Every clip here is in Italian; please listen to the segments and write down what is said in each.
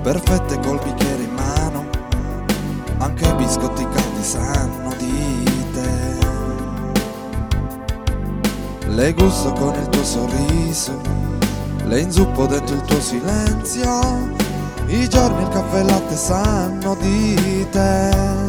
perfette col bicchiere in mano, anche i biscotti caldi sanno di te. Le gusto con il tuo sorriso, le inzuppo dentro il tuo silenzio, i giorni il caffè e il latte sanno di te.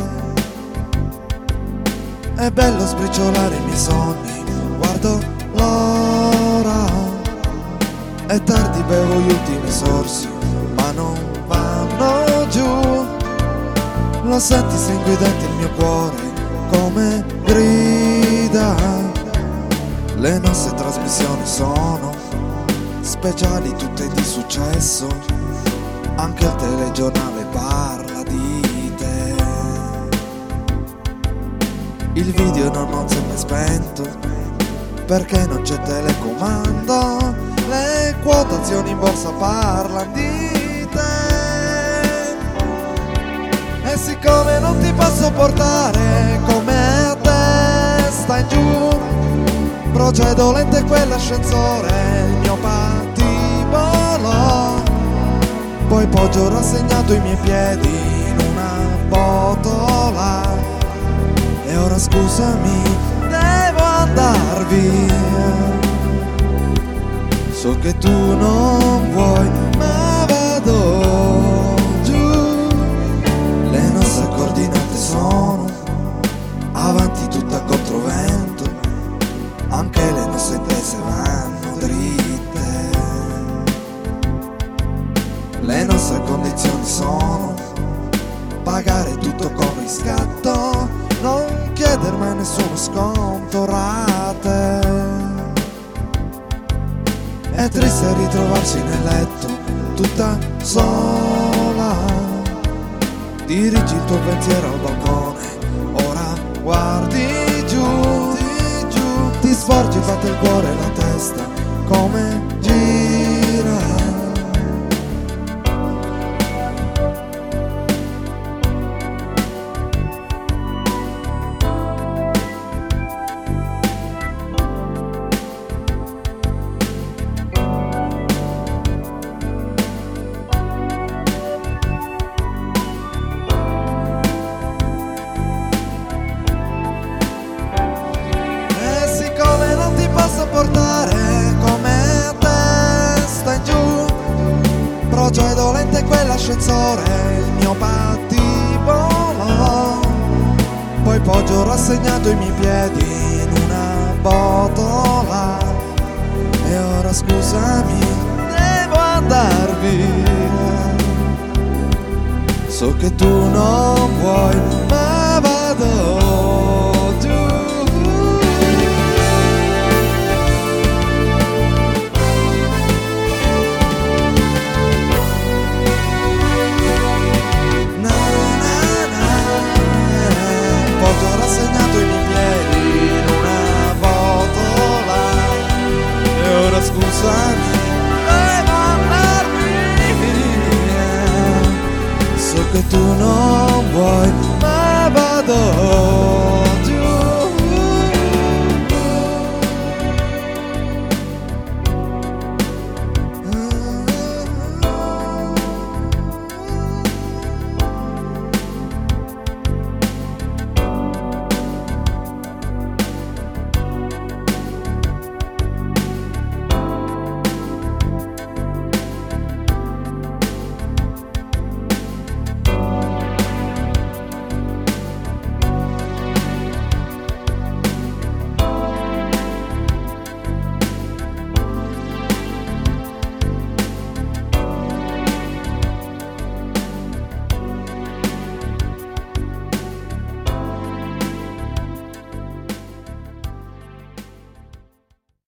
È bello sbriciolare i miei sogni, guardo l'ora, è tardi, bevo gli ultimi sorsi, ma non vanno giù. Lo senti sanguinante il mio cuore come grida. Le nostre trasmissioni sono speciali, tutte di successo, anche il telegiornale parla di te. Il video non si è mai spento, perché non c'è telecomando, le quotazioni in borsa parlano di te. E siccome non ti posso portare come a testa in giù, procedo lento e quell'ascensore il mio patibolo, poi poggio rassegnato i miei piedi in una botola. E ora scusami, devo andar via, so che tu non vuoi, ma vado giù. Le nostre coordinate sono avanti tutta controvento, anche le nostre intese vanno dritte. Le nostre condizioni sono pagare tutto con riscatto, non chieder mai nessuno sconto, rate. È triste ritrovarsi nel letto tutta sola, dirigi il tuo pensiero al balcone, ora guardi giù, ti sforzi, batte il cuore e la testa come gira. Posso portare come a testa in giù, procedo lento e quell'ascensore il mio patibolo, poi poggio rassegnato i miei piedi in una botola. E ora scusami, devo andar via, so che tu non vuoi.